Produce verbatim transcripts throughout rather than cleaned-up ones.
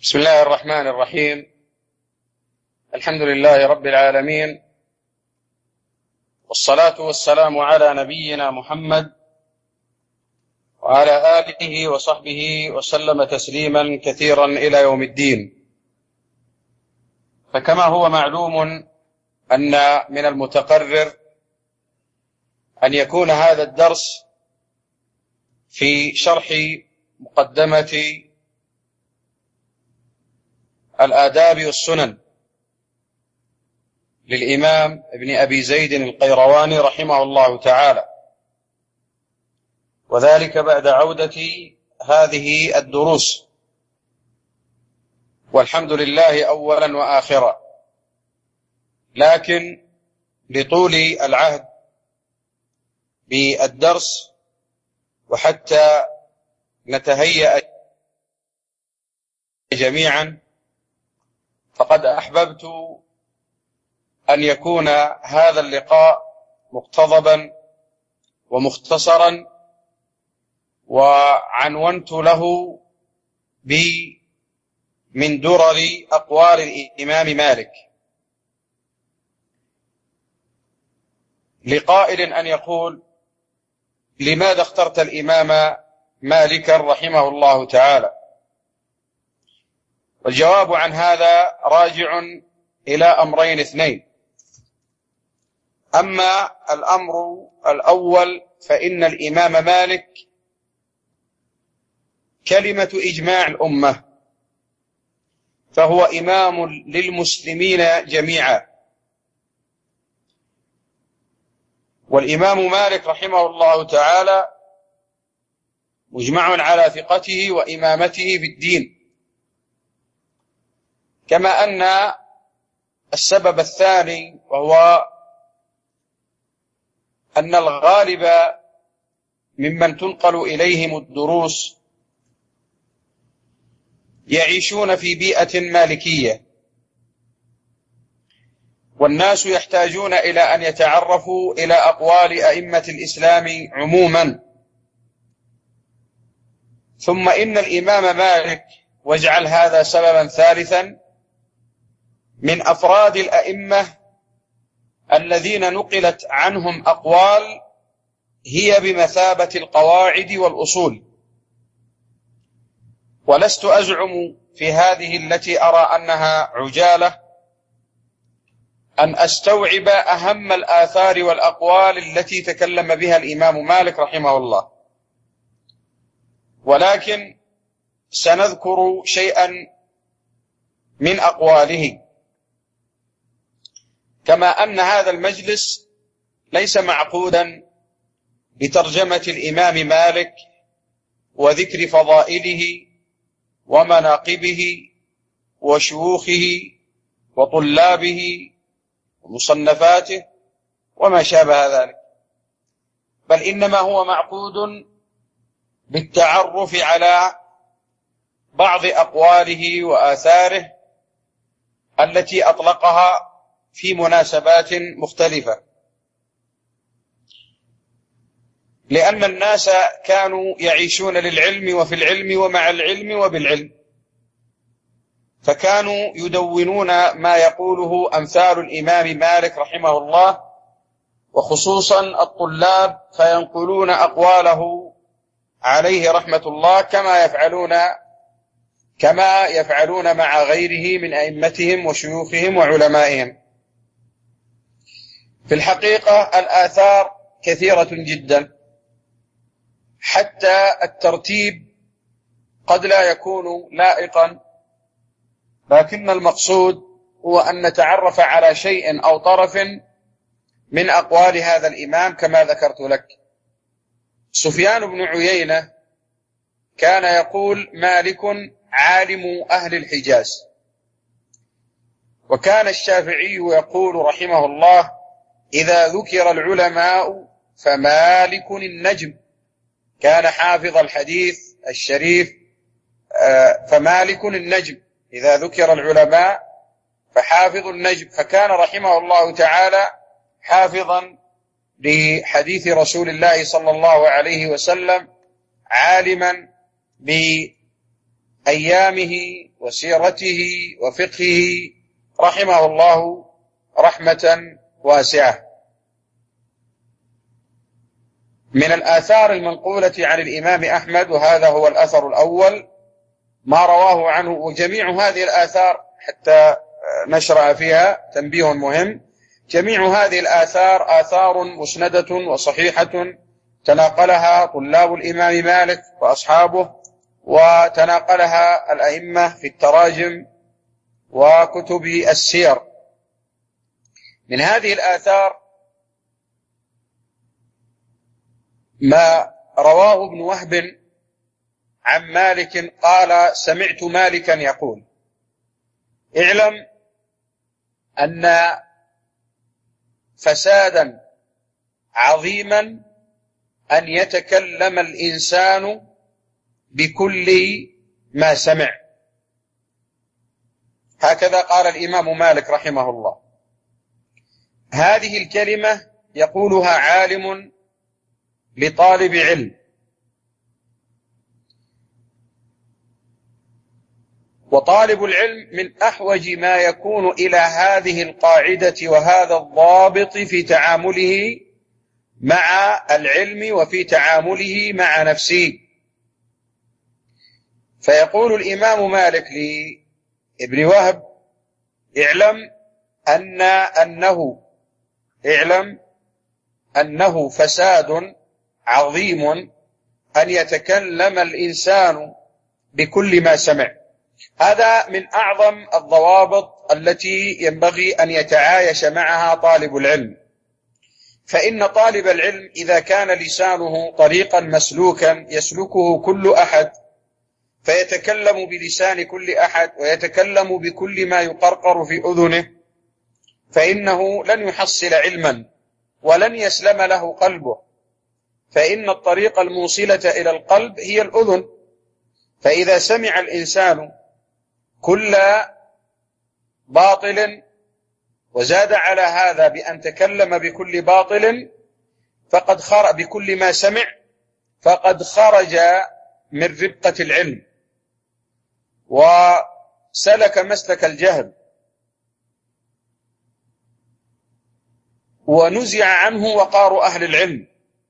بسم الله الرحمن الرحيم. الحمد لله رب العالمين، والصلاة والسلام على نبينا محمد وعلى آله وصحبه وسلم تسليما كثيرا إلى يوم الدين. فكما هو معلوم أن من المتقرر أن يكون هذا الدرس في شرح مقدمة الآداب والسنن للإمام ابن أبي زيد القيرواني رحمه الله تعالى، وذلك بعد عودة هذه الدروس، والحمد لله أولا وآخرا. لكن لطول العهد بالدرس وحتى نتهيأ جميعا، فقد أحببت أن يكون هذا اللقاء مقتضبا ومختصرا، وعنونت له من درر أقوال الإمام مالك، لقائل أن يقول: لماذا اخترت الإمام مالكا رحمه الله تعالى؟ والجواب عن هذا راجع إلى أمرين اثنين. أما الأمر الأول فإن الإمام مالك كلمة إجماع الأمة، فهو إمام للمسلمين جميعا. والإمام مالك رحمه الله تعالى مجمع على ثقته وإمامته في الدين، كما أن السبب الثاني وهو أن الغالب ممن تنقل إليهم الدروس يعيشون في بيئة مالكية، والناس يحتاجون إلى أن يتعرفوا إلى أقوال أئمة الإسلام عموما. ثم إن الإمام مالك، واجعل هذا سببا ثالثا، من أفراد الأئمة الذين نقلت عنهم أقوال هي بمثابة القواعد والأصول. ولست أزعم في هذه التي أرى أنها عجالة أن أستوعب أهم الآثار والأقوال التي تكلم بها الإمام مالك رحمه الله، ولكن سنذكر شيئا من أقواله. كما أن هذا المجلس ليس معقودا بترجمة الإمام مالك وذكر فضائله ومناقبه وشيوخه وطلابه ومصنفاته وما شابه ذلك، بل إنما هو معقود بالتعرف على بعض أقواله وآثاره التي أطلقها في مناسبات مختلفة، لأن الناس كانوا يعيشون للعلم وفي العلم ومع العلم وبالعلم، فكانوا يدونون ما يقوله أمثال الإمام مالك رحمه الله، وخصوصا الطلاب، فينقلون أقواله عليه رحمة الله كما يفعلون كما يفعلون مع غيره من أئمتهم وشيوخهم وعلمائهم. في الحقيقة الآثار كثيرة جدا، حتى الترتيب قد لا يكون لائقا، لكن المقصود هو أن نتعرف على شيء أو طرف من أقوال هذا الإمام كما ذكرت لك. سفيان بن عيينة كان يقول: مالك عالم أهل الحجاز. وكان الشافعي يقول رحمه الله: إذا ذكر العلماء فمالك النجم. كان حافظ الحديث الشريف، فمالك النجم، إذا ذكر العلماء فحافظ النجم. فكان رحمه الله تعالى حافظا لحديث رسول الله صلى الله عليه وسلم، عالما أيامه وسيرته وفقهه رحمه الله رحمة واسعة. من الآثار المنقولة عن الإمام أحمد، وهذا هو الأثر الأول ما رواه عنه، وجميع هذه الآثار حتى نشرع فيها تنبيه مهم، جميع هذه الآثار آثار مسندة وصحيحة تناقلها طلاب الإمام مالك وأصحابه، وتناقلها الأئمة في التراجم وكتب السير. من هذه الآثار ما رواه ابن وهب عن مالك قال: سمعت مالكا يقول: اعلم أن فسادا عظيما أن يتكلم الإنسان بكل ما سمع. هكذا قال الإمام مالك رحمه الله. هذه الكلمة يقولها عالم لطالب علم، وطالب العلم من أحوج ما يكون إلى هذه القاعدة وهذا الضابط في تعامله مع العلم وفي تعامله مع نفسه. فيقول الإمام مالك لابن وهب: اعلم أن أنه اعلم أنه فساد عظيم أن يتكلم الإنسان بكل ما سمع. هذا من أعظم الضوابط التي ينبغي أن يتعايش معها طالب العلم. فإن طالب العلم إذا كان لسانه طريقا مسلوكا يسلكه كل أحد، فيتكلم بلسان كل أحد ويتكلم بكل ما يقرقر في أذنه، فإنه لن يحصل علما ولن يسلم له قلبه. فإن الطريق الموصلة إلى القلب هي الأذن، فإذا سمع الإنسان كل باطل وزاد على هذا بأن تكلم بكل باطل فقد خرج بكل ما سمع فقد خرج من ربقة العلم وسلك مسلك الجهل، ونزع عنه وقار أهل العلم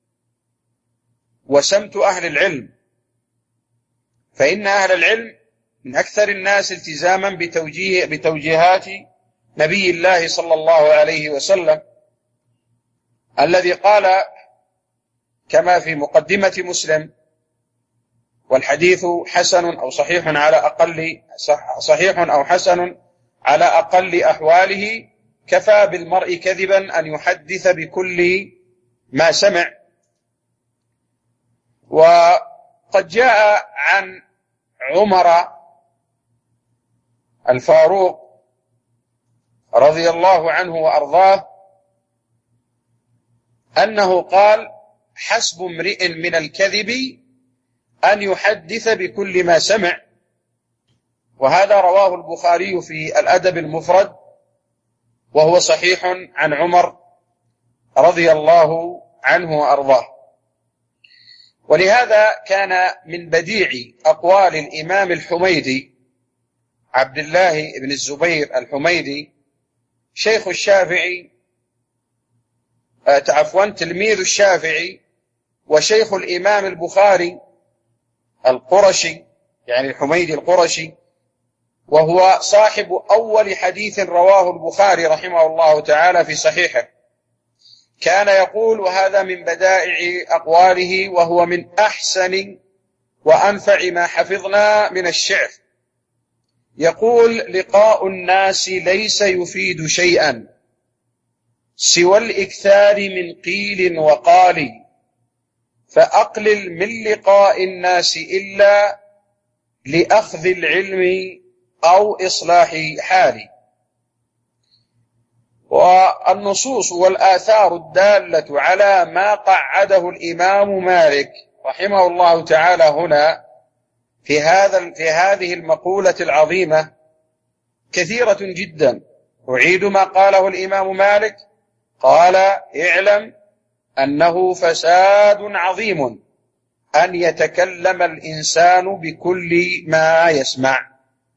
وسمت أهل العلم. فإن أهل العلم من أكثر الناس التزاما بتوجيه بتوجيهات نبي الله صلى الله عليه وسلم، الذي قال كما في مقدمة مسلم: والحديث حسن أو صحيح على أقل صحيح أو حسن على أقل أحواله، كفى بالمرء كذبا أن يحدث بكل ما سمع. وقد جاء عن عمر الفاروق رضي الله عنه وأرضاه أنه قال: حسب امرئ من الكذب أن يحدث بكل ما سمع. وهذا رواه البخاري في الأدب المفرد، وهو صحيح عن عمر رضي الله عنه وأرضاه. ولهذا كان من بديع أقوال الإمام الحميدي عبد الله بن الزبير الحميدي شيخ الشافعي عفوا تلميذ الشافعي وشيخ الإمام البخاري القرشي، يعني الحميدي القرشي، وهو صاحب أول حديث رواه البخاري رحمه الله تعالى في صحيحه. كان يقول، وهذا من بدائع أقواله وهو من أحسن وأنفع ما حفظنا من الشعر، يقول: لقاء الناس ليس يفيد شيئا سوى الإكثار من قيل وقال، فأقلل من لقاء الناس إلا لأخذ العلم أو إصلاح حال. والنصوص والآثار الدالة على ما قعده الإمام مالك رحمه الله تعالى هنا في هذا في هذه المقولة العظيمة كثيرة جدا. أعيد ما قاله الإمام مالك، قال: اعلم أنه فساد عظيم أن يتكلم الإنسان بكل ما يسمع.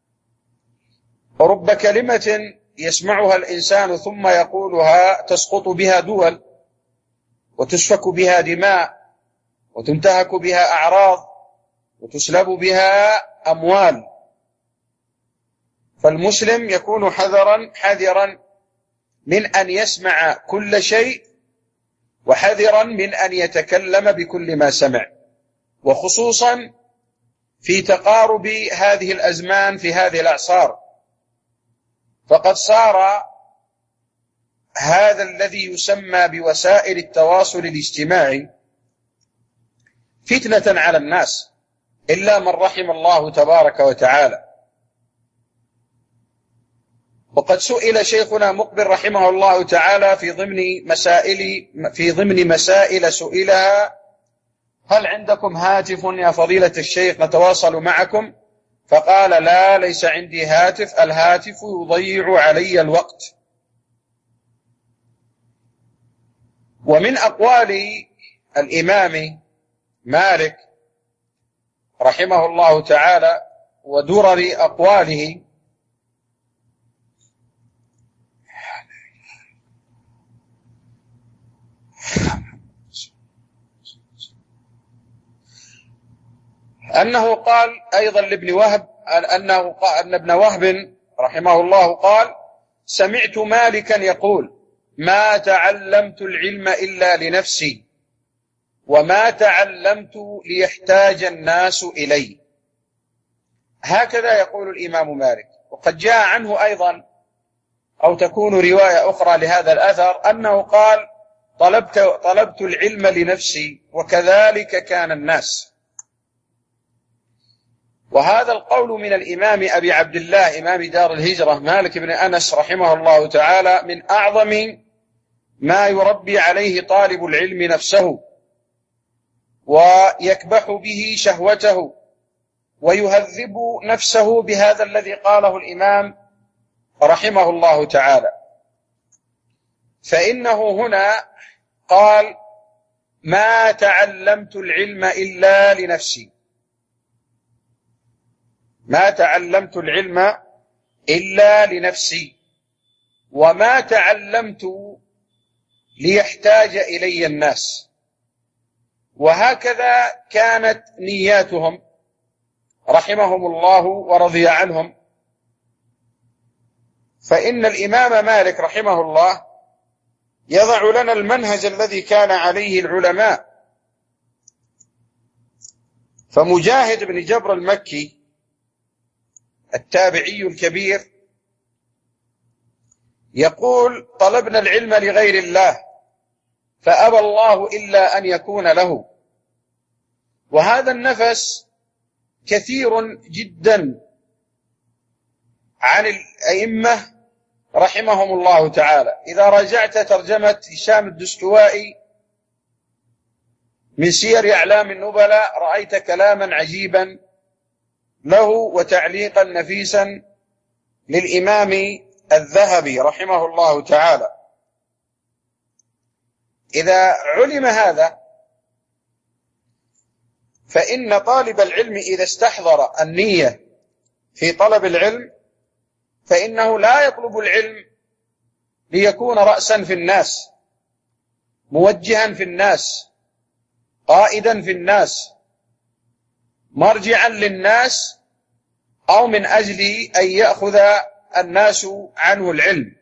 رب كلمة يسمعها الإنسان ثم يقولها تسقط بها دول، وتسفك بها دماء، وتنتهك بها أعراض، وتسلب بها أموال. فالمسلم يكون حذرا حذرا من أن يسمع كل شيء، وحذرا من أن يتكلم بكل ما سمع، وخصوصا في تقارب هذه الأزمان في هذه الأعصار. فقد صار هذا الذي يسمى بوسائل التواصل الاجتماعي فتنة على الناس إلا من رحم الله تبارك وتعالى. وقد سئل شيخنا مقبل رحمه الله تعالى في ضمن مسائل في ضمن مسائل سئلها: هل عندكم هاتف يا فضيلة الشيخ نتواصل معكم؟ فقال: لا، ليس عندي هاتف، الهاتف يضيع علي الوقت. ومن أقوال الإمام مالك رحمه الله تعالى ودرر أقواله أنه قال أيضا لابن وهب أنه قال أن ابن وهب رحمه الله قال: سمعت مالكا يقول: ما تعلمت العلم إلا لنفسي، وما تعلمت ليحتاج الناس إلي. هكذا يقول الإمام مالك. وقد جاء عنه أيضا أو تكون رواية أخرى لهذا الأثر أنه قال: طلبت, طلبت العلم لنفسي وكذلك كان الناس. وهذا القول من الإمام أبي عبد الله إمام دار الهجرة مالك بن أنس رحمه الله تعالى من أعظم ما يربي عليه طالب العلم نفسه، ويكبح به شهوته، ويهذب نفسه بهذا الذي قاله الإمام رحمه الله تعالى. فإنه هنا قال: ما تعلمت العلم إلا لنفسي، ما تعلمت العلم إلا لنفسي، وما تعلمت ليحتاج إلي الناس. وهكذا كانت نياتهم رحمهم الله ورضي عنهم. فإن الإمام مالك رحمه الله يضع لنا المنهج الذي كان عليه العلماء. فمجاهد بن جبر المكي التابعي الكبير يقول: طلبنا العلم لغير الله فأبى الله إلا أن يكون له. وهذا النفس كثير جدا عن الأئمة رحمهم الله تعالى. إذا راجعت ترجمة هشام الدستوائي من سير أعلام النبلاء رأيت كلاما عجيبا له وتعليقا نفيسا للإمام الذهبي رحمه الله تعالى. إذا علم هذا فإن طالب العلم إذا استحضر النية في طلب العلم فإنه لا يطلب العلم ليكون رأسا في الناس، موجها في الناس، قائدا في الناس، مرجعا للناس، أو من أجل أن يأخذ الناس عنه العلم.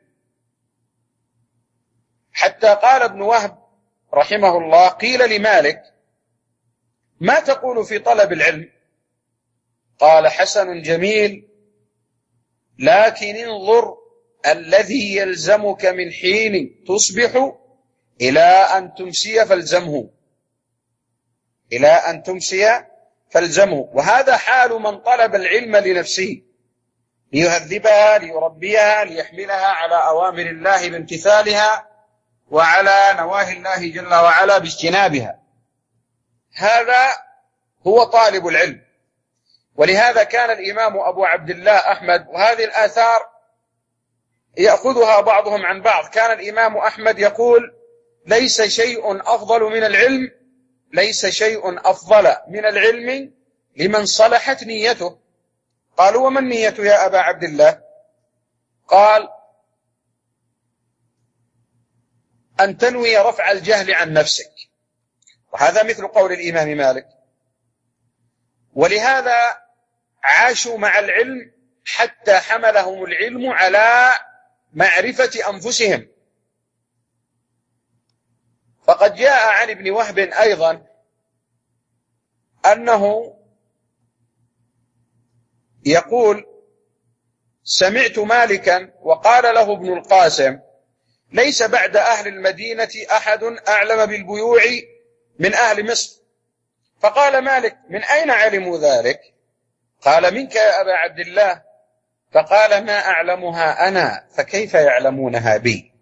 حتى قال ابن وهب رحمه الله: قيل لمالك: ما تقول في طلب العلم؟ قال: حسن جميل، لكن انظر الذي يلزمك من حين تصبح إلى أن تمسي فالزمه، إلى أن تمسي فالزمه. وهذا حال من طلب العلم لنفسه ليهذبها، ليربيها، ليحملها على أوامر الله بامتثالها، وعلى نواهي الله جل وعلا باجتنابها. هذا هو طالب العلم. ولهذا كان الإمام أبو عبد الله أحمد، وهذه الآثار يأخذها بعضهم عن بعض، كان الإمام أحمد يقول: ليس شيء أفضل من العلم ليس شيء أفضل من العلم لمن صلحت نيته. قالوا: وما النية يا أبا عبد الله؟ قال: أن تنوي رفع الجهل عن نفسك. وهذا مثل قول الإمام مالك. ولهذا عاشوا مع العلم حتى حملهم العلم على معرفة أنفسهم. فقد جاء عن ابن وهب أيضا أنه يقول: سمعت مالكا وقال له ابن القاسم: ليس بعد أهل المدينة أحد أعلم بالبيوع من أهل مصر. فقال مالك: من أين علموا ذلك؟ قال: منك يا أبا عبد الله. فقال: ما أعلمها أنا، فكيف يعلمونها بي؟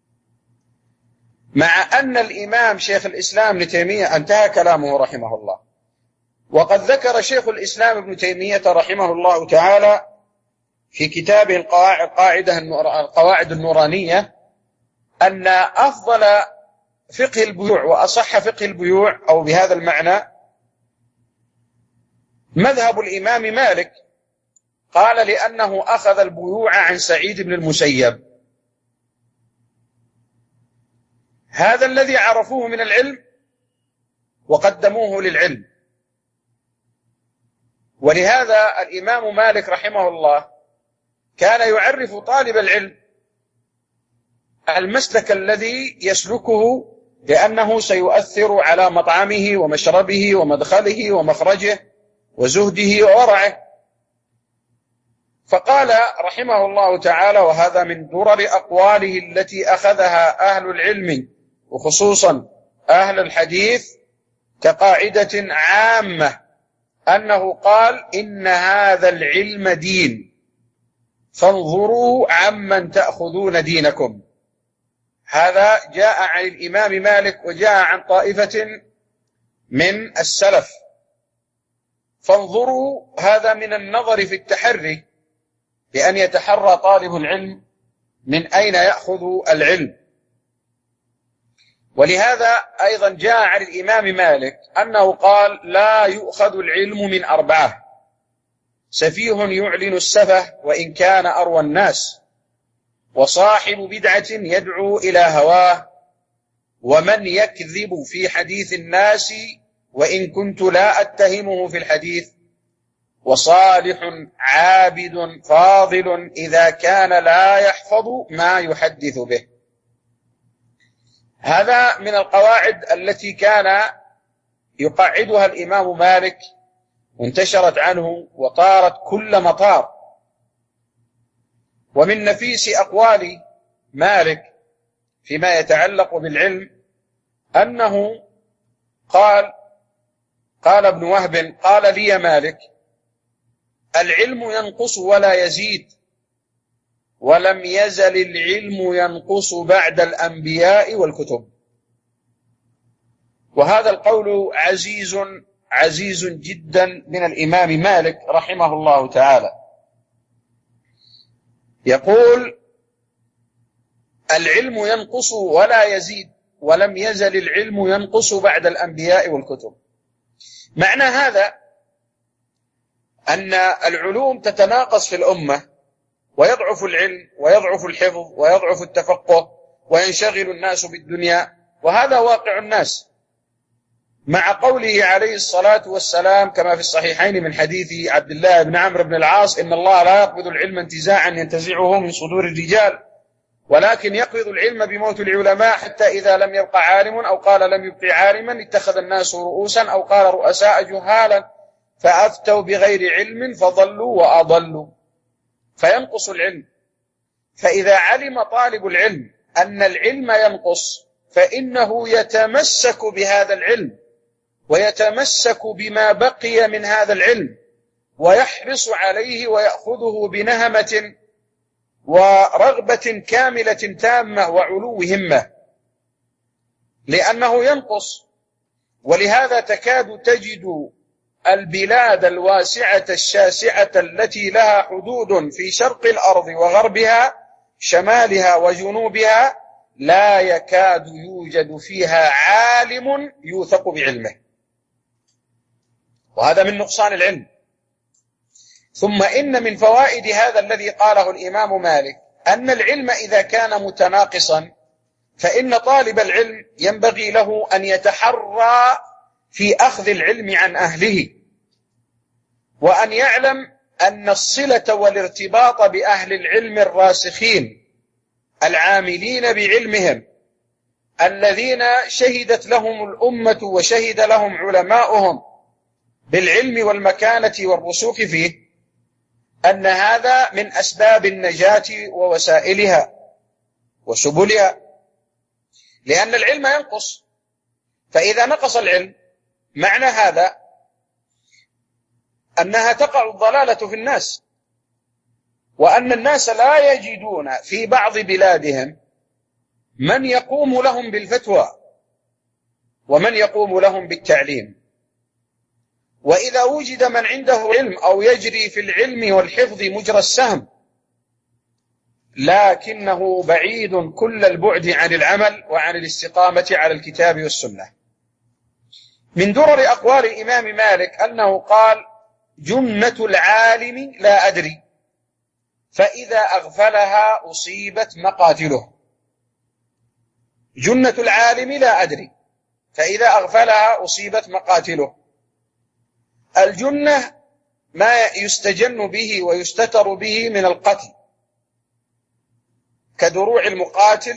مع أن الإمام شيخ الإسلام ابن تيمية انتهى كلامه رحمه الله، وقد ذكر شيخ الإسلام ابن تيمية رحمه الله تعالى في كتابه القاعدة القواعد النورانية أن أفضل فقه البيوع وأصح فقه البيوع، أو بهذا المعنى، مذهب الإمام مالك. قال: لأنه أخذ البيوع عن سعيد بن المسيب. هذا الذي عرفوه من العلم وقدموه للعلم. ولهذا الإمام مالك رحمه الله كان يعرف طالب العلم المسلك الذي يسلكه، لأنه سيؤثر على مطعمه ومشربه ومدخله ومخرجه وزهده وورعه. فقال رحمه الله تعالى، وهذا من درر أقواله التي أخذها أهل العلم وخصوصا أهل الحديث كقاعدة عامة، أنه قال: إن هذا العلم دين، فانظروا عمن تأخذون دينكم. هذا جاء عن الإمام مالك وجاء عن طائفة من السلف. فانظروا، هذا من النظر في التحري، بأن يتحرى طالب العلم من أين يأخذ العلم. ولهذا أيضا جاء عن الإمام مالك أنه قال: لا يؤخذ العلم من أربعة: سفيه يعلن السفه وإن كان أروى الناس، وصاحب بدعة يدعو إلى هواه، ومن يكذب في حديث الناس وإن كنت لا أتهمه في الحديث، وصالح عابد فاضل إذا كان لا يحفظ ما يحدث به. هذا من القواعد التي كان يقعدها الإمام مالك، وانتشرت عنه وطارت كل مطار. ومن نفيس أقوال مالك فيما يتعلق بالعلم أنه قال قال ابن وهب: قال لي مالك: العلم ينقص ولا يزيد، ولم يزل العلم ينقص بعد الأنبياء والكتب. وهذا القول عزيز عزيز جدا من الإمام مالك رحمه الله تعالى. يقول: العلم ينقص ولا يزيد، ولم يزل العلم ينقص بعد الأنبياء والكتب. معنى هذا أن العلوم تتناقص في الأمة، ويضعف العلم ويضعف الحفظ ويضعف التفقه، وينشغل الناس بالدنيا، وهذا واقع الناس. مع قوله عليه الصلاة والسلام كما في الصحيحين من حديث عبد الله بن عمرو بن العاص: إن الله لا يقبض العلم انتزاعا ينتزعه من صدور الرجال، ولكن يقبض العلم بموت العلماء، حتى إذا لم يبق عالم، أو قال لم يبق عالما، اتخذ الناس رؤوسا، أو قال رؤساء جهالا، فأفتوا بغير علم فضلوا وأضلوا. فينقص العلم. فإذا علم طالب العلم أن العلم ينقص، فإنه يتمسك بهذا العلم، ويتمسك بما بقي من هذا العلم، ويحرص عليه ويأخذه بنهمة ورغبة كاملة تامة وعلو همة، لأنه ينقص. ولهذا تكاد تجد البلاد الواسعة الشاسعة التي لها حدود في شرق الأرض وغربها، شمالها وجنوبها، لا يكاد يوجد فيها عالم يوثق بعلمه. وهذا من نقصان العلم. ثم إن من فوائد هذا الذي قاله الإمام مالك أن العلم إذا كان متناقصا فإن طالب العلم ينبغي له أن يتحرى في أخذ العلم عن أهله، وأن يعلم أن الصلة والارتباط بأهل العلم الراسخين العاملين بعلمهم الذين شهدت لهم الأمة وشهد لهم علماؤهم بالعلم والمكانة والرسوخ فيه، أن هذا من أسباب النجاة ووسائلها وسبلها، لأن العلم ينقص. فإذا نقص العلم معنى هذا أنها تقع الضلالة في الناس، وأن الناس لا يجدون في بعض بلادهم من يقوم لهم بالفتوى ومن يقوم لهم بالتعليم. وإذا وجد من عنده علم أو يجري في العلم والحفظ مجرى السهم لكنه بعيد كل البعد عن العمل وعن الاستقامة على الكتاب والسنة. من درر أقوال الإمام مالك أنه قال: جنة العالم لا أدري، فإذا أغفلها أصيبت مقاتله. جنة العالم لا أدري، فإذا أغفلها أصيبت مقاتله. الجنة ما يستجن به ويستتر به من القتل كدروع المقاتل.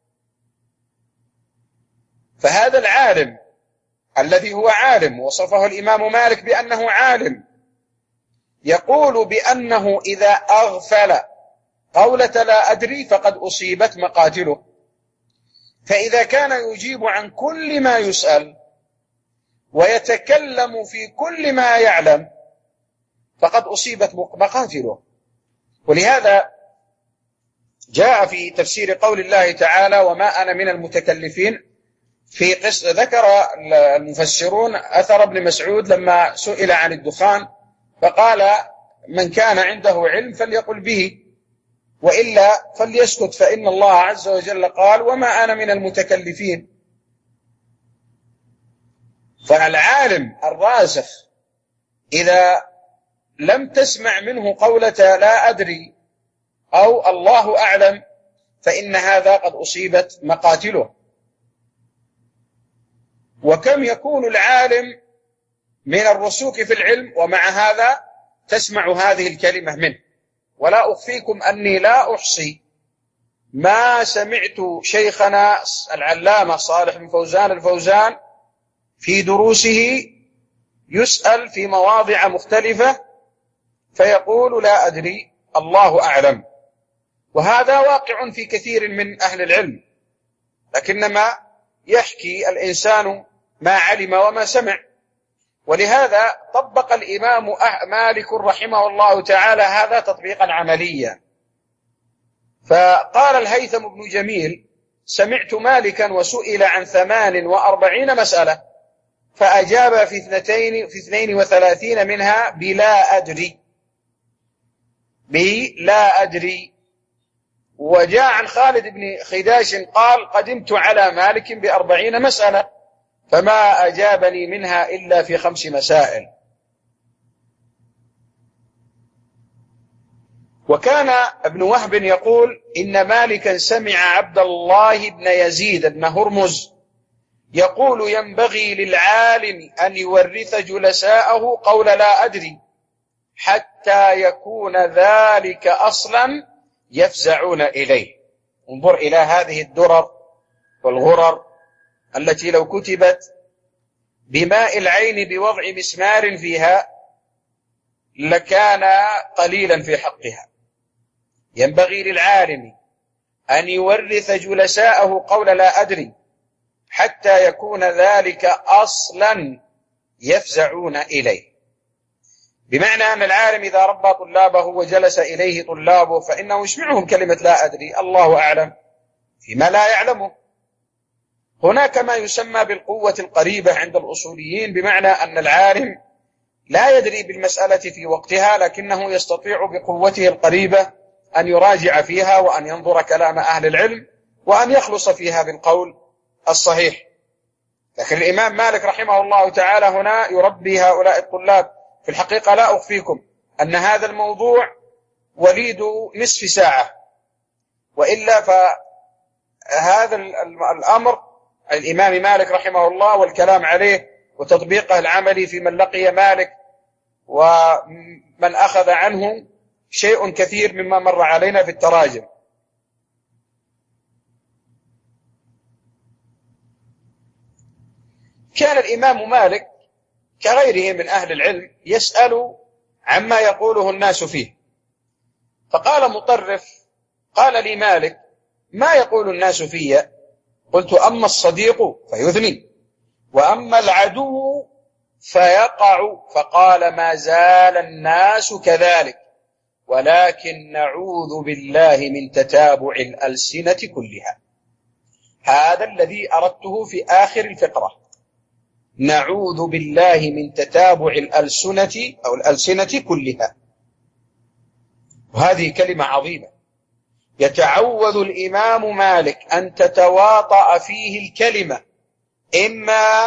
فهذا العالم الذي هو عالم وصفه الإمام مالك بأنه عالم يقول بأنه إذا أغفل قولة لا أدري فقد أصيبت مقاتله. فإذا كان يجيب عن كل ما يسأل ويتكلم في كل ما يعلم فقد أصيبت مقاتله. ولهذا جاء في تفسير قول الله تعالى: وما أنا من المتكلفين، في قصة ذكر المفسرون أثر ابن مسعود لما سئل عن الدخان فقال: من كان عنده علم فليقل به، وإلا فليسكت، فإن الله عز وجل قال: وما أنا من المتكلفين. فالعالم الراسخ إذا لم تسمع منه قولة لا أدري أو الله أعلم فإن هذا قد أصيبت مقاتله. وكم يكون العالم من الرسوخ في العلم ومع هذا تسمع هذه الكلمة منه. ولا أخفيكم أني لا أحصي ما سمعت شيخنا العلامة صالح بن فوزان الفوزان في دروسه يسأل في مواضع مختلفة فيقول لا أدري الله أعلم، وهذا واقع في كثير من أهل العلم، لكنما يحكي الإنسان ما علم وما سمع. ولهذا طبق الإمام مالك رحمه الله تعالى هذا تطبيقا عمليا، فقال الهيثم بن جميل: سمعت مالكا وسئل عن ثمان وأربعين مسألة فأجاب في اثنتين في اثنين وثلاثين منها بلا أدري بلا أدري. وجاء عن خالد بن خداش قال: قدمت على مالك بأربعين مسألة فما أجابني منها إلا في خمس مسائل. وكان ابن وهب يقول: إن مالكا سمع عبد الله بن يزيد بن هرمز يقول: ينبغي للعالم أن يورث جلساءه قول لا أدري حتى يكون ذلك أصلا يفزعون إليه. انظر إلى هذه الدرر والغرر التي لو كتبت بماء العين بوضع مسمار فيها لكان قليلا في حقها. ينبغي للعالم أن يورث جلساءه قول لا أدري حتى يكون ذلك أصلا يفزعون إليه، بمعنى أن العالم إذا ربى طلابه وجلس إليه طلابه فإنه يسمعهم كلمة لا أدري الله أعلم فيما لا يعلمه. هناك ما يسمى بالقوة القريبة عند الأصوليين، بمعنى أن العالم لا يدري بالمسألة في وقتها لكنه يستطيع بقوته القريبة أن يراجع فيها وأن ينظر كلام أهل العلم وأن يخلص فيها بالقول الصحيح. لكن الإمام مالك رحمه الله تعالى هنا يربي هؤلاء الطلاب. في الحقيقة لا أخفيكم أن هذا الموضوع وليد نصف ساعة، وإلا فهذا الأمر الإمام مالك رحمه الله والكلام عليه وتطبيقه العملي في من لقي مالك ومن أخذ عنه شيء كثير مما مر علينا في التراجم. كان الإمام مالك كغيره من أهل العلم يسأل عما يقوله الناس فيه، فقال مطرف: قال لي مالك: ما يقول الناس في؟ قلت: أما الصديق فيثني، وأما العدو فيقع. فقال: ما زال الناس كذلك، ولكن نعوذ بالله من تتابع الألسنة كلها. هذا الذي أردته في آخر الفقرة، نعوذ بالله من تتابع الألسنة أو الألسنة كلها. وهذه كلمة عظيمة، يتعوذ الإمام مالك أن تتواطأ فيه الكلمة إما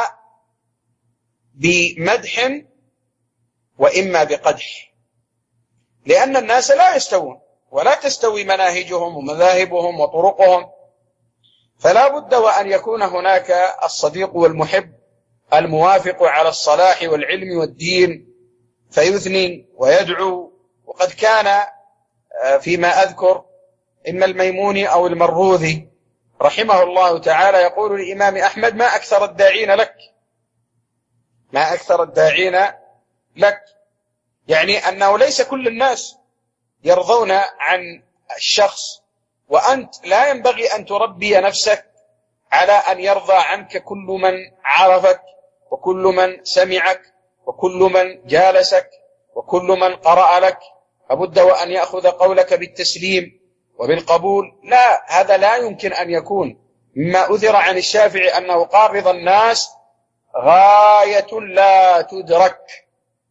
بمدح وإما بقدح، لأن الناس لا يستوون ولا تستوي مناهجهم ومذاهبهم وطرقهم، فلا بد وأن يكون هناك الصديق والمحب الموافق على الصلاح والعلم والدين فيثني ويدعو. وقد كان فيما أذكر إما الميموني أو المروذي رحمه الله تعالى يقول للإمام أحمد: ما أكثر الداعين لك، ما أكثر الداعين لك، يعني أنه ليس كل الناس يرضون عن الشخص، وأنت لا ينبغي أن تربي نفسك على أن يرضى عنك كل من عرفك وكل من سمعك وكل من جالسك وكل من قرأ لك، لابد وأن يأخذ قولك بالتسليم وبالقبول. لا، هذا لا يمكن أن يكون. مما أثر عن الشافعي أنه قال: رضا الناس غاية لا تدرك.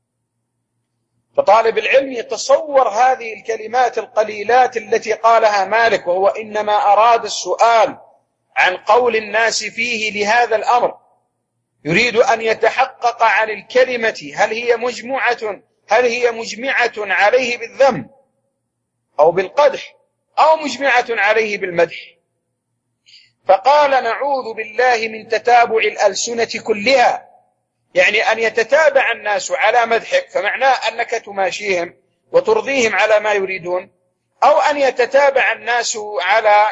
فطالب العلم يتصور هذه الكلمات القليلات التي قالها مالك، وهو إنما أراد السؤال عن قول الناس فيه لهذا الأمر، يريد أن يتحقق عن الكلمة هل هي مجموعة هل هي مجمعة عليه بالذم أو بالقدح أو مجمعة عليه بالمدح. فقال: نعوذ بالله من تتابع الألسنة كلها، يعني أن يتتابع الناس على مدحك فمعناه أنك تماشيهم وترضيهم على ما يريدون، أو أن يتتابع الناس على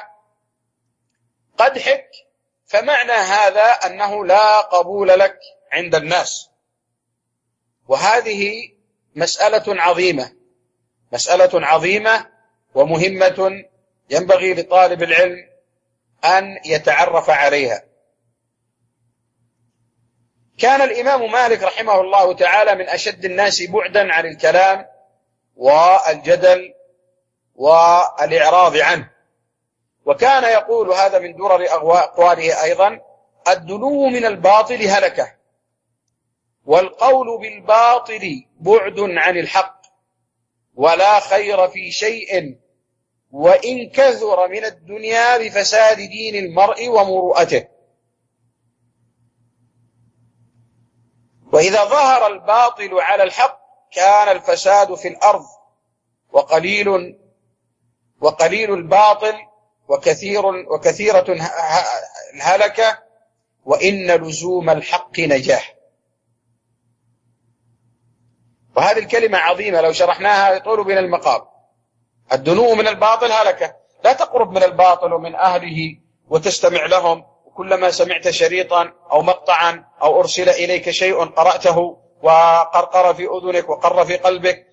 قدحك فمعنى هذا أنه لا قبول لك عند الناس. وهذه مسألة عظيمة، مسألة عظيمة ومهمة ينبغي لطالب العلم أن يتعرف عليها. كان الإمام مالك رحمه الله تعالى من أشد الناس بعدا عن الكلام والجدل والإعراض عنه، وكان يقول، هذا من درر أقواله أيضا: الدنو من الباطل هلكة، والقول بالباطل بعد عن الحق، ولا خير في شيء وإن كثر من الدنيا بفساد دين المرء ومروءته. وإذا ظهر الباطل على الحق كان الفساد في الأرض، وقليل وقليل الباطل وكثير وكثيرة الهلكة، وإن لزوم الحق نجاح. وهذه الكلمة عظيمة لو شرحناها يطول بنا المقام. الدنو من الباطل هلكة، لا تقرب من الباطل ومن أهله وتستمع لهم، وكلما سمعت شريطا أو مقطعا أو أرسل إليك شيء قرأته وقرقر في أذنك وقر في قلبك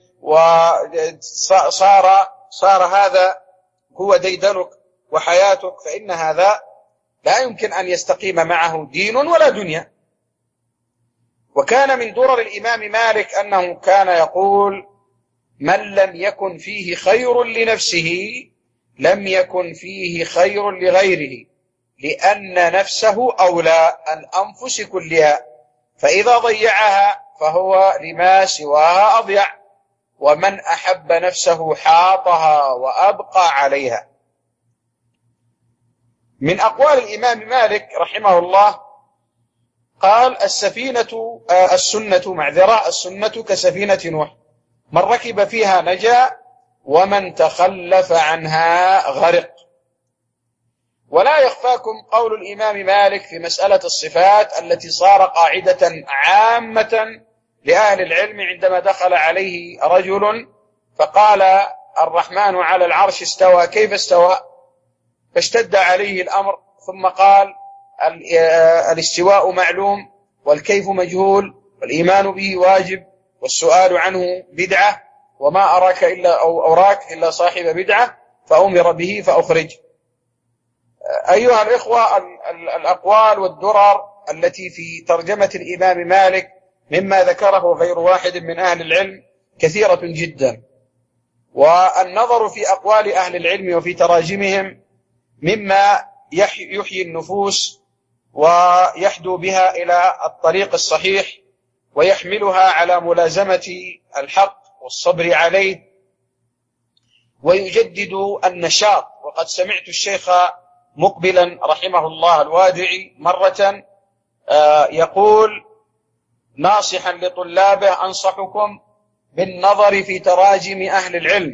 وصار صار هذا هو ديدنك وحياتك، فإن هذا لا يمكن أن يستقيم معه دين ولا دنيا. وكان من درر الإمام مالك أنه كان يقول: من لم يكن فيه خير لنفسه لم يكن فيه خير لغيره، لأن نفسه أولى الأنفس كلها، فإذا ضيعها فهو لما سواها أضيع، ومن أحب نفسه حاطها وأبقى عليها. من أقوال الإمام مالك رحمه الله قال السفينة آه السنة معذرة السنة كسفينة نوح، من ركب فيها نجا ومن تخلف عنها غرق. ولا يخفاكم قول الإمام مالك في مسألة الصفات التي صار قاعدة عامة لأهل العلم عندما دخل عليه رجل فقال الرحمن على العرش استوى، كيف استوى؟ فاشتد عليه الأمر، ثم قال الاستواء معلوم والكيف مجهول والإيمان به واجب والسؤال عنه بدعة، وما أراك إلا أو أراك إلا صاحب بدعة فأمر به فأخرج. أيها الإخوة، الأقوال والدرر التي في ترجمة الإمام مالك مما ذكره غير واحد من أهل العلم كثيرة جدا، والنظر في أقوال أهل العلم وفي تراجمهم مما يحيي النفوس ويحدو بها إلى الطريق الصحيح ويحملها على ملازمة الحق والصبر عليه ويجدد النشاط. وقد سمعت الشيخ مقبلا رحمه الله الوادعي مرة يقول ناصحا لطلابه أنصحكم بالنظر في تراجم أهل العلم،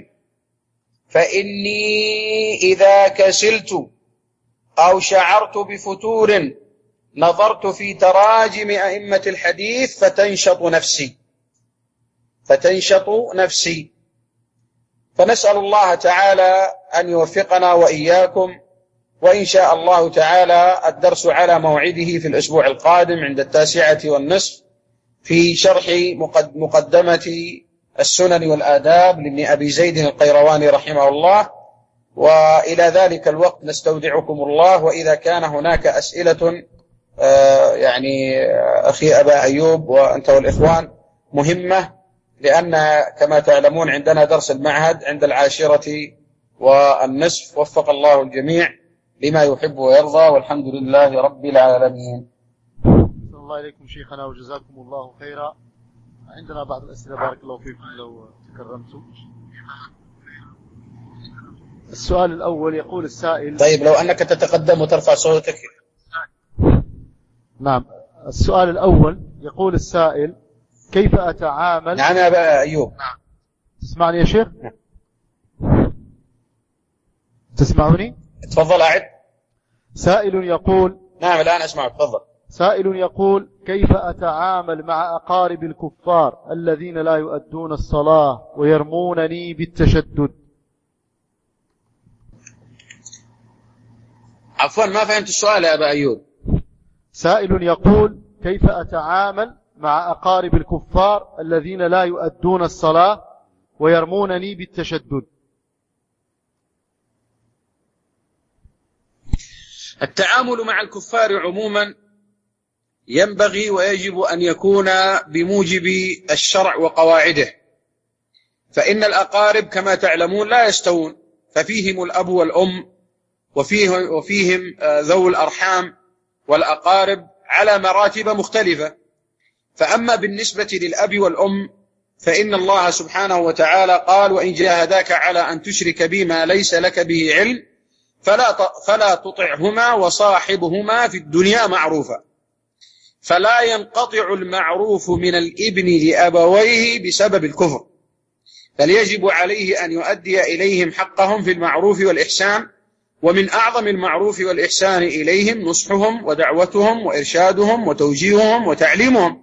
فإني إذا كسلت أو شعرت بفتور نظرت في تراجم أئمة الحديث فتنشط نفسي فتنشط نفسي فنسأل الله تعالى أن يوفقنا وإياكم. وإن شاء الله تعالى الدرس على موعده في الأسبوع القادم عند التاسعة والنصف في شرح مقدمة السنن والآداب لابن أبي زيد القيرواني رحمه الله. وإلى ذلك الوقت نستودعكم الله، وإذا كان هناك أسئلة يعني أخي أبا أيوب وأنت والإخوان مهمة، لأن كما تعلمون عندنا درس المعهد عند العاشرة والنصف. وفق الله الجميع لما يحب ويرضى، والحمد لله رب العالمين. صلى الله عليكم شيخنا وجزاكم الله خيرا. عندنا بعض الأسئلة بارك الله فيكم لو تكرمتم. السؤال الأول يقول السائل. طيب لو أنك تتقدم وترفع صوتك. نعم. السؤال الأول يقول السائل كيف أتعامل. نعم يا أبا أيوب. تسمعني يا شيخ؟ تسمعني؟ تفضل أعد. سائل يقول. نعم الآن أسمعك، تفضل. سائل يقول كيف أتعامل مع أقارب الكفار الذين لا يؤدون الصلاة ويرمونني بالتشدد. عفوا ما فهمت السؤال يا أبا أيوب. سائل يقول كيف أتعامل مع أقارب الكفار الذين لا يؤدون الصلاة ويرمونني بالتشدد. التعامل مع الكفار عموما ينبغي ويجب أن يكون بموجب الشرع وقواعده، فإن الأقارب كما تعلمون لا يستوون، ففيهم الأب والأم وفيهم, وفيهم ذو الأرحام والأقارب على مراتب مختلفة. فأما بالنسبة للأب والأم فإن الله سبحانه وتعالى قال وإن جاهداك على أن تشرك بي ما ليس لك به علم فلا فلا تطعهما وصاحبهما في الدنيا معروفا. فلا ينقطع المعروف من الابن لأبويه بسبب الكفر، بل يجب عليه أن يؤدي إليهم حقهم في المعروف والإحسان، ومن أعظم المعروف والإحسان إليهم نصحهم ودعوتهم وإرشادهم وتوجيههم وتعليمهم.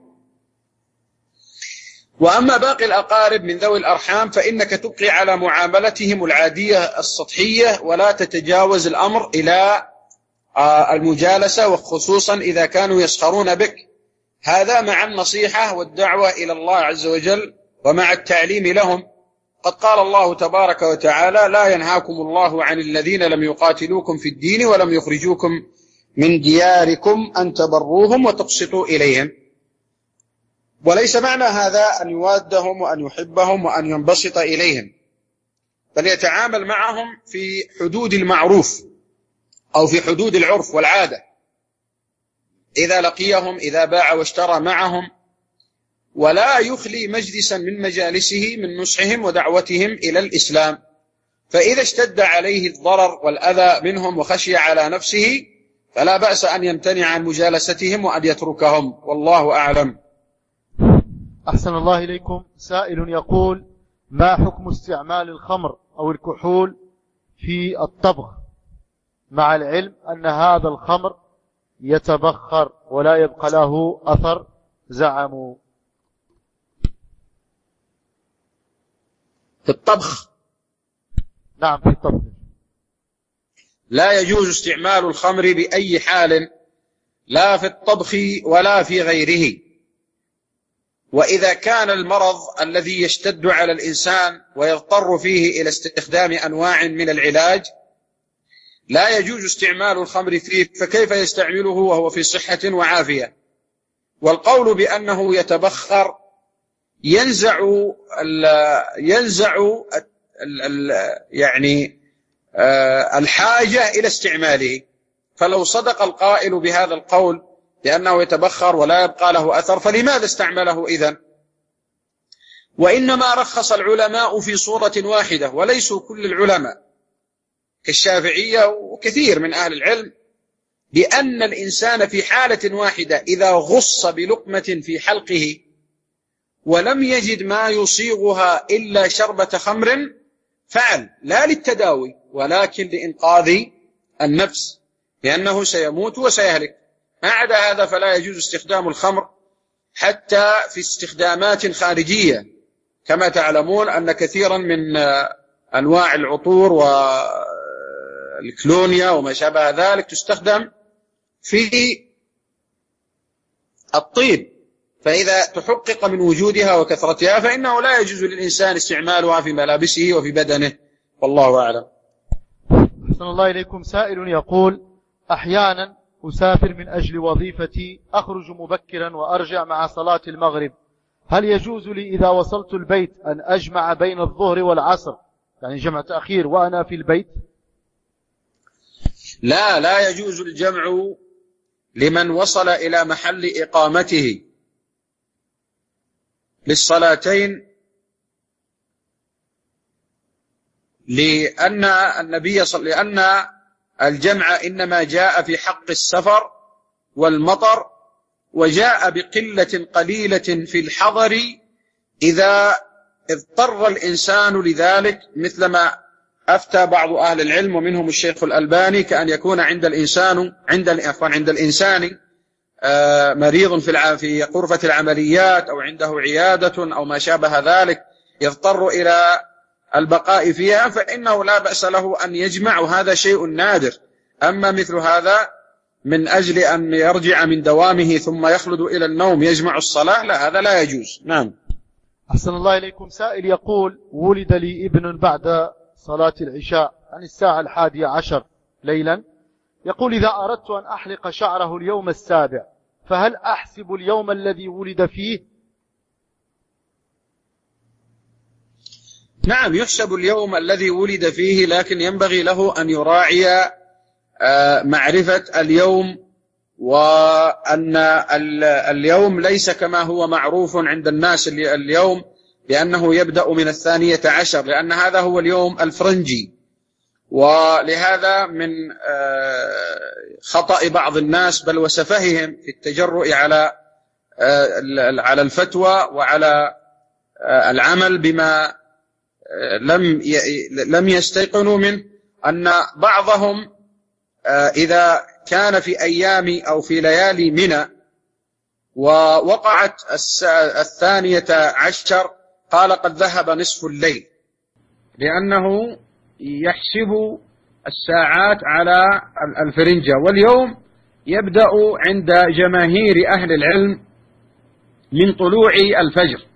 وأما باقي الأقارب من ذوي الأرحام فإنك تبقي على معاملتهم العادية السطحية ولا تتجاوز الأمر إلى المجالسة، وخصوصا إذا كانوا يسخرون بك، هذا مع النصيحة والدعوة إلى الله عز وجل ومع التعليم لهم. قد قال الله تبارك وتعالى لا ينهاكم الله عن الذين لم يقاتلوكم في الدين ولم يخرجوكم من دياركم أن تبروهم وتقسطوا إليهم. وليس معنى هذا أن يوادهم وأن يحبهم وأن ينبسط إليهم، بل يتعامل معهم في حدود المعروف أو في حدود العرف والعادة، إذا لقيهم إذا باع واشترى معهم، ولا يخلي مجلسا من مجالسه من نصحهم ودعوتهم إلى الإسلام. فإذا اشتد عليه الضرر والأذى منهم وخشي على نفسه فلا بأس أن يمتنع عن مجالستهم وأن يتركهم، والله أعلم. أحسن الله إليكم. سائل يقول: ما حكم استعمال الخمر أو الكحول في الطبخ، مع العلم أن هذا الخمر يتبخر ولا يبقى له أثر زعموا؟ في الطبخ؟ نعم، في الطبخ لا يجوز استعمال الخمر بأي حال، لا في الطبخ ولا في غيره. وإذا كان المرض الذي يشتد على الإنسان ويضطر فيه إلى استخدام أنواع من العلاج لا يجوز استعمال الخمر فيه، فكيف يستعمله وهو في صحة وعافية؟ والقول بأنه يتبخر ينزع ال ينزع ال ال يعني الحاجة إلى استعماله. فلو صدق القائل بهذا القول لأنه يتبخر ولا يبقى له أثر، فلماذا استعمله إذن؟ وإنما رخص العلماء في صورة واحدة، وليسوا كل العلماء كالشافعية وكثير من أهل العلم، بأن الإنسان في حالة واحدة إذا غص بلقمة في حلقه ولم يجد ما يصيغها إلا شربة خمر فعل، لا للتداوي ولكن لإنقاذ النفس، لأنه سيموت وسيهلك. ما عدا هذا فلا يجوز استخدام الخمر حتى في استخدامات خارجية، كما تعلمون أن كثيرا من أنواع العطور والكلونيا وما شابه ذلك تستخدم في الطيب، فإذا تحقق من وجودها وكثرتها فإنه لا يجوز للإنسان استعمالها في ملابسه وفي بدنه، والله أعلم. أحسن الله إليكم. سائل يقول: أحيانا أسافر من أجل وظيفتي، أخرج مبكرا وأرجع مع صلاة المغرب، هل يجوز لي إذا وصلت البيت أن أجمع بين الظهر والعصر، يعني جمع تأخير وأنا في البيت؟ لا لا يجوز الجمع لمن وصل إلى محل إقامته للصلاتين، لأن النبي صلى لأن الجمع إنما جاء في حق السفر والمطر، وجاء بقلة قليلة في الحضر إذا اضطر الإنسان لذلك، مثلما أفتى بعض أهل العلم ومنهم الشيخ الألباني، كأن يكون عند الإنسان عند عند الإنسان مريض في في غرفة العمليات أو عنده عيادة أو ما شابه ذلك يضطر إلى البقاء فيها، فإنه لا بأس له أن يجمع، وهذا شيء نادر. أما مثل هذا من أجل أن يرجع من دوامه ثم يخلد إلى النوم يجمع الصلاة، لا، هذا لا يجوز. نعم. أحسن الله إليكم. سائل يقول: ولد لي ابن بعد صلاة العشاء عن الساعة الحادية عشر ليلا، يقول: إذا أردت أن أحلق شعره اليوم السابع فهل أحسب اليوم الذي ولد فيه؟ نعم، يحسب اليوم الذي ولد فيه، لكن ينبغي له أن يراعي معرفة اليوم، وأن اليوم ليس كما هو معروف عند الناس اليوم بأنه يبدأ من الثانية عشر، لأن هذا هو اليوم الفرنجي. ولهذا من خطأ بعض الناس بل وسفههم في التجرؤ على على الفتوى وعلى العمل بما لم لم يستيقنوا منه، أن بعضهم إذا كان في أيام أو في ليالي منى ووقعت الثانية عشر قال قد ذهب نصف الليل، لأنه يحسب الساعات على الفرنجة، واليوم يبدأ عند جماهير أهل العلم من طلوع الفجر،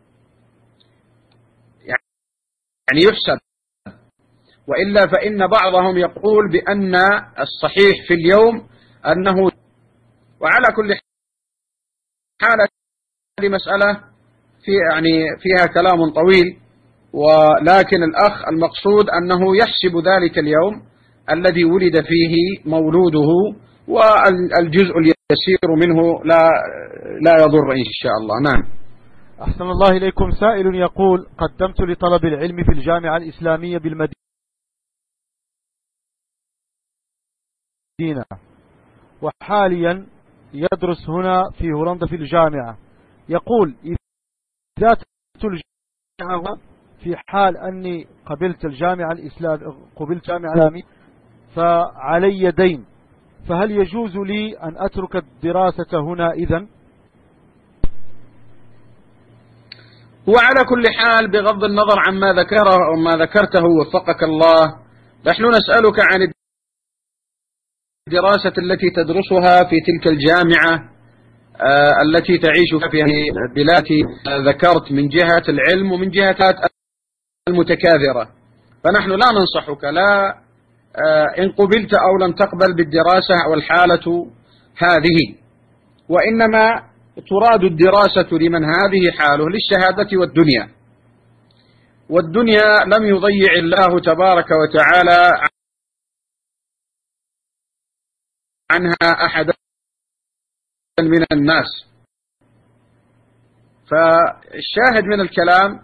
يعني يحسب. وإلا فإن بعضهم يقول بأن الصحيح في اليوم أنه، وعلى كل حال هذه مسألة في يعني فيها كلام طويل، ولكن الأخ المقصود أنه يحسب ذلك اليوم الذي ولد فيه مولوده، والجزء اليسير منه لا لا يضر إن شاء الله. نعم. أحسن الله إليكم. سائل يقول: قدمت لطلب العلم في الجامعة الإسلامية بالمدينة، وحاليا يدرس هنا في هولندا في الجامعة. يقول إذا الجامعة في حال أني قبلت الجامعة الإسلام قبلت جامعة الإسلامي فعلي دين، فهل يجوز لي أن أترك الدراسة هنا إذن؟ وعلى كل حال بغض النظر عما ذكره أو ما ذكرته وفقك الله، نحن نسألك عن الدراسة التي تدرسها في تلك الجامعة آه التي تعيش فيها البلاد ذكرت من جهة العلم ومن جهة المتكاثرة، فنحن لا ننصحك لا آه إن قبلت أو لم تقبل بالدراسة والحالة هذه، وإنما تراد الدراسة لمن هذه حاله للشهادة والدنيا، والدنيا لم يضيع الله تبارك وتعالى عنها أحدا من الناس. فالشاهد من الكلام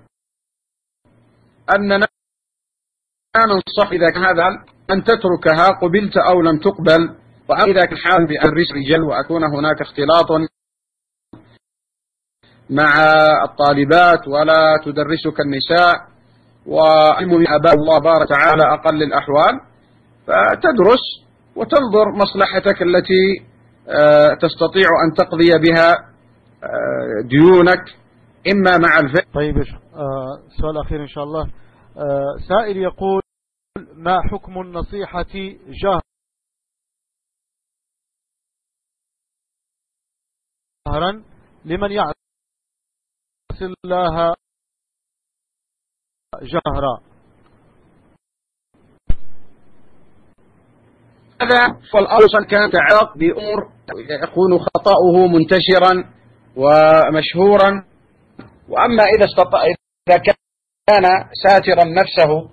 أننا ننصح إذا كان هذا أن تتركها قبلت أو لم تقبل، وإذا كان حال بأن رجل وأكون هناك اختلاط مع الطالبات ولا تدرسك النساء وعلم من أباء الله بارك تعالى أقل الأحوال، فتدرس وتنظر مصلحتك التي تستطيع أن تقضي بها ديونك إما مع الفقه. طيب سؤال أخير إن شاء الله. سائل يقول ما حكم النصيحة جهرا لمن يعصي الله جهرا؟ هذا والأوصل كان يتعلق بأمور يكون خطأه منتشرا ومشهورا، وأما إذا استطاع إذا كان ساترا نفسه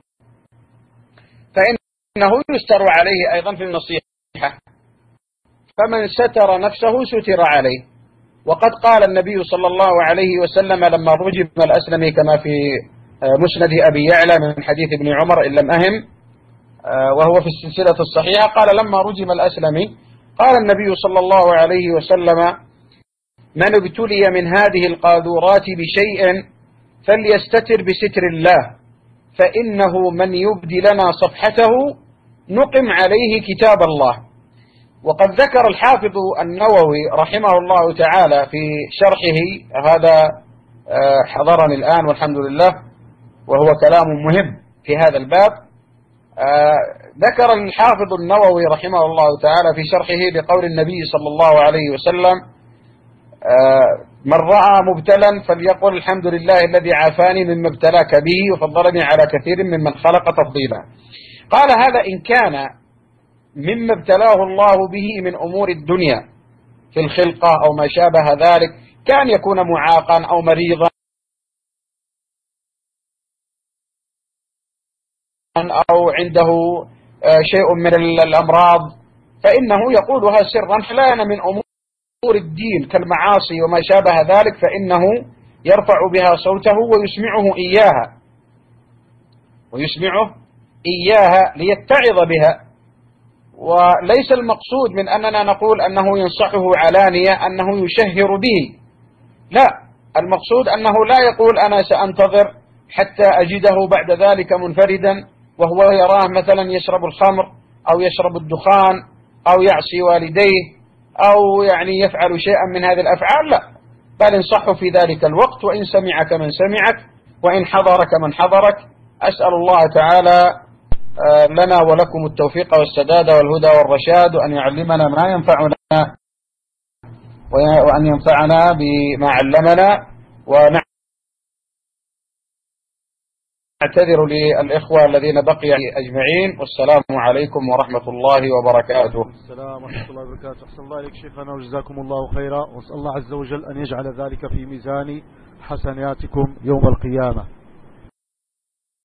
فإنه يستر عليه أيضا في النصيحة، فمن ستر نفسه ستر عليه. وقد قال النبي صلى الله عليه وسلم لما رجم الأسلمي كما في مسند أبي يعلى من حديث ابن عمر إن لم أهم وهو في السلسلة الصحيحة، قال لما رجم الأسلمي قال النبي صلى الله عليه وسلم من ابتلي من هذه القاذورات بشيء فليستتر بستر الله، فإنه من يبدي لنا صفحته نقم عليه كتاب الله. وقد ذكر الحافظ النووي رحمه الله تعالى في شرحه، هذا حضرني الآن والحمد لله وهو كلام مهم في هذا الباب، ذكر الحافظ النووي رحمه الله تعالى في شرحه بقول النبي صلى الله عليه وسلم من رأى مبتلا فليقل الحمد لله الذي عافاني مما ابتلاك به وفضلني على كثير ممن خلق تفضيلا. قال هذا إن كان مما ابتلاه الله به من أمور الدنيا في الخلقة أو ما شابه ذلك، كان يكون معاقا أو مريضا أو عنده شيء من الأمراض، فإنه يقولها سرا حلانا من أمور الدين كالمعاصي وما شابه ذلك، فإنه يرفع بها صوته ويسمعه إياها ويسمعه إياها ليتعظ بها. وليس المقصود من أننا نقول أنه ينصحه علانية أنه يشهر به، لا، المقصود أنه لا يقول أنا سأنتظر حتى أجده بعد ذلك منفردا وهو يراه مثلا يشرب الخمر أو يشرب الدخان أو يعصي والديه أو يعني يفعل شيئا من هذه الأفعال، لا، بل انصحه في ذلك الوقت، وإن سمعك من سمعك وإن حضرك من حضرك. أسأل الله تعالى لنا ولكم التوفيق والسداد والهدى والرشاد، وأن يعلمنا ما ينفعنا وأن ينفعنا بما علمنا، ونعتذر للإخوة الذين بقي أجمعين، والسلام عليكم ورحمة الله وبركاته. السلام ورحمة الله وبركاته. أحسن الله إليك شيخنا وجزاكم الله خيرا، وأسأل الله عز وجل أن يجعل ذلك في ميزان حسناتكم يوم القيامة.